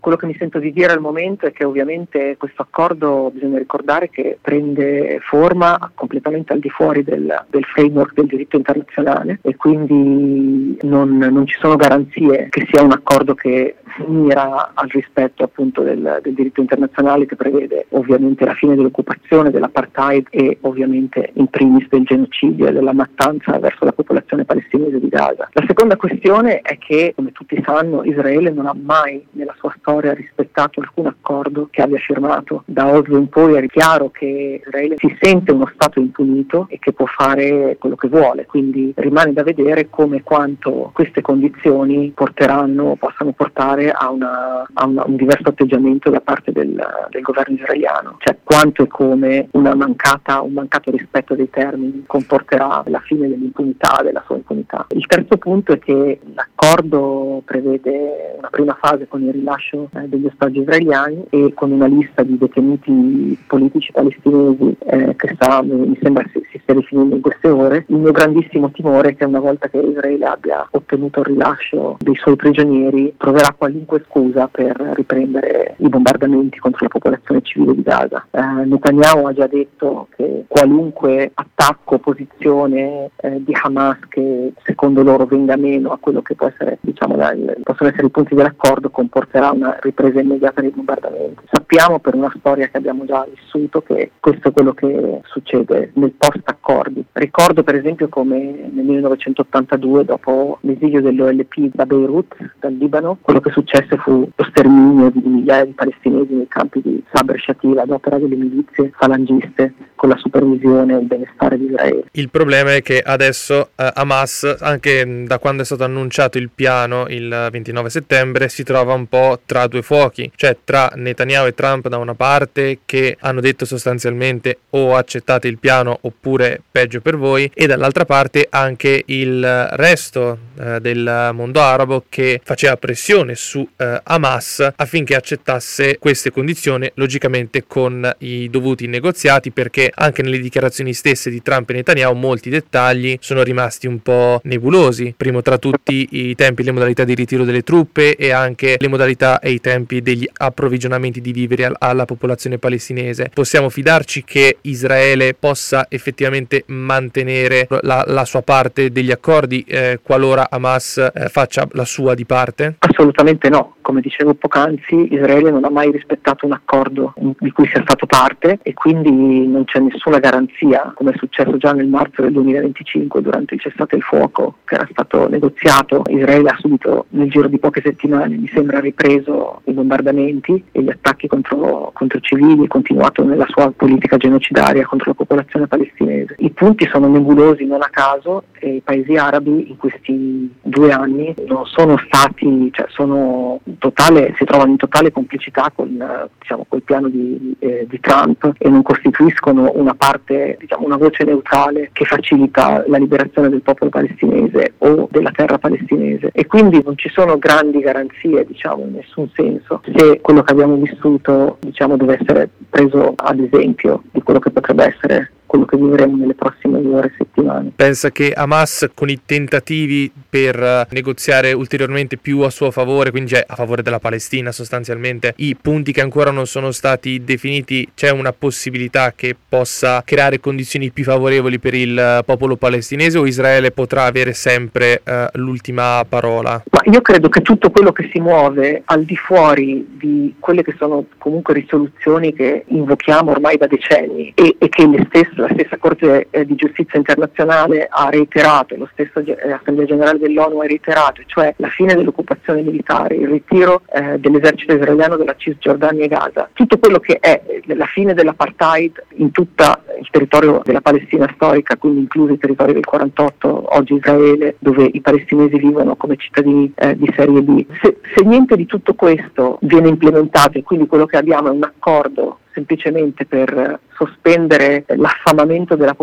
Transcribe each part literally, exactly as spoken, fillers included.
Quello che mi sento di dire al momento è che ovviamente questo accordo, bisogna ricordare che prende forma completamente al di fuori del, del framework del diritto internazionale e quindi non, non ci sono garanzie che sia un accordo che mira al rispetto appunto del, del diritto internazionale, che prevede ovviamente la fine dell'occupazione, dell'apartheid e ovviamente in primis del genocidio e della mattanza verso la popolazione palestinese di Gaza. La seconda questione è che, come tutti sanno, Israele non ha mai nella sua storia rispettato alcun accordo che abbia firmato. Da Oslo in poi è chiaro che Israele si sente uno Stato impunito e che può fare quello che vuole, quindi rimane da vedere come e quanto queste condizioni porteranno, possano portare a, una, a una, un diverso atteggiamento da parte del, del governo israeliano, cioè quanto e come una mancata, un mancato rispetto dei termini comporterà la fine dell'impunità, della sua impunità. Il terzo punto è che l'accordo prevede una prima fase con il rilascio eh, degli ostaggi israeliani e con una lista di detenuti politici palestinesi eh, che sta, mi sembra si, si stia definendo in queste ore. Il mio grandissimo timore è che una volta che Israele abbia ottenuto il rilascio dei suoi prigionieri troverà qualunque scusa per riprendere i bombardamenti contro la popolazione civile di Gaza. Eh, Netanyahu ha già detto che qualunque attacco, posizione eh, di Hamas che secondo loro venga meno a quello che può essere, diciamo, la, il, possono essere i punti dell'accordo, comporterà una ripresa immediata dei bombardamenti. Sappiamo per una storia che abbiamo già vissuto che questo è quello che succede nel post-accordi. Ricordo per esempio come nel millenovecentottantadue, dopo l'esilio dell'O L P da Beirut, dal Libano, quello che successe fu lo sterminio di migliaia di palestinesi nei campi di Sabra e Shatila ad opera delle milizie falangiste con la supervisione e il benestare di Israele. Il problema è che adesso eh, Hamas, anche da quando è stato annunciato il piano il ventinove settembre, si trova un po' tra due fuochi, cioè tra Netanyahu e Trump da una parte, che hanno detto sostanzialmente o accettate il piano oppure peggio per voi, e dall'altra parte anche il resto eh, del mondo arabo che faceva pressione su eh, Hamas affinché accettasse queste condizioni, logicamente con i dovuti negoziati, perché anche nelle dichiarazioni stesse di Trump e Netanyahu molti dettagli sono rimasti un po' nebulosi, primo tra tutti i tempi e le modalità di ritiro delle truppe e anche le modalità e i tempi degli approvvigionamenti di viveri al- alla popolazione palestinese. Possiamo fidarci che Israele possa effettivamente mantenere la, la sua parte degli accordi eh, qualora Hamas eh, faccia la sua di parte? Assolutamente no. Come dicevo poc'anzi, Israele non ha mai rispettato un accordo di cui sia stato parte e quindi non c'è nessuna garanzia, come è successo già nel marzo del duemilaventicinque durante il cessate il fuoco che era stato negoziato. Israele ha subito nel giro di poche settimane, mi sembra, ripreso i bombardamenti e gli attacchi contro, contro i civili, continuato nella sua politica genocidaria contro la popolazione palestinese. I punti sono nebulosi non a caso e i paesi arabi in questi due anni non sono stati, cioè sono totale, si trovano in totale complicità con, diciamo, col piano di, eh, di Trump e non costituiscono una parte, diciamo, una voce neutrale che facilita la liberazione del popolo palestinese o della terra palestinese, e quindi non ci sono grandi garanzie, diciamo, in nessun senso, se quello che abbiamo vissuto, diciamo, deve essere preso ad esempio di quello che potrebbe essere quello che vivremo nelle prossime ore e settimane. Pensa che Hamas, con i tentativi per negoziare ulteriormente più a suo favore, quindi cioè a favore della Palestina sostanzialmente, i punti che ancora non sono stati definiti, c'è una possibilità che possa creare condizioni più favorevoli per il popolo palestinese, o Israele potrà avere sempre uh, l'ultima parola? Ma io credo che tutto quello che si muove al di fuori di quelle che sono comunque risoluzioni che invochiamo ormai da decenni e, e che le stesse la stessa Corte eh, di Giustizia internazionale ha reiterato, lo stesso eh, Assemblea Generale dell'ONU ha reiterato, cioè la fine dell'occupazione militare, il ritiro eh, dell'esercito israeliano dalla Cisgiordania e Gaza, tutto quello che è la fine dell'apartheid in tutto il territorio della Palestina storica, quindi incluso i territori del quarantotto, oggi Israele, dove i palestinesi vivono come cittadini eh, di serie B. Se, se niente di tutto questo viene implementato e quindi quello che abbiamo è un accordo semplicemente per sospendere l'affamamento della popolazione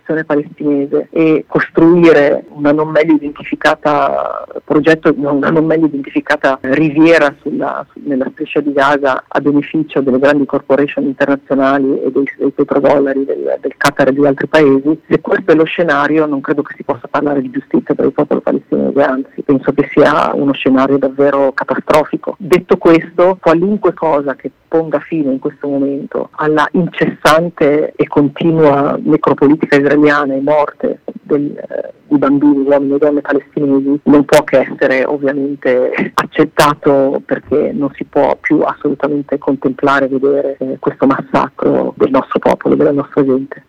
questione palestinese e costruire una non meglio identificata progetto, una non meglio identificata riviera sulla, nella striscia di Gaza a beneficio delle grandi corporation internazionali e dei, dei petrodollari del, del Qatar e di altri paesi, se questo è lo scenario non credo che si possa parlare di giustizia per il popolo palestinese, anzi penso che sia uno scenario davvero catastrofico. Detto questo, qualunque cosa che ponga fine in questo momento alla incessante e continua necropolitica israeliana e morte del, eh, di bambini, uomini e donne palestinesi non può che essere ovviamente accettato, perché non si può più assolutamente contemplare e vedere eh, questo massacro del nostro popolo, della nostra gente.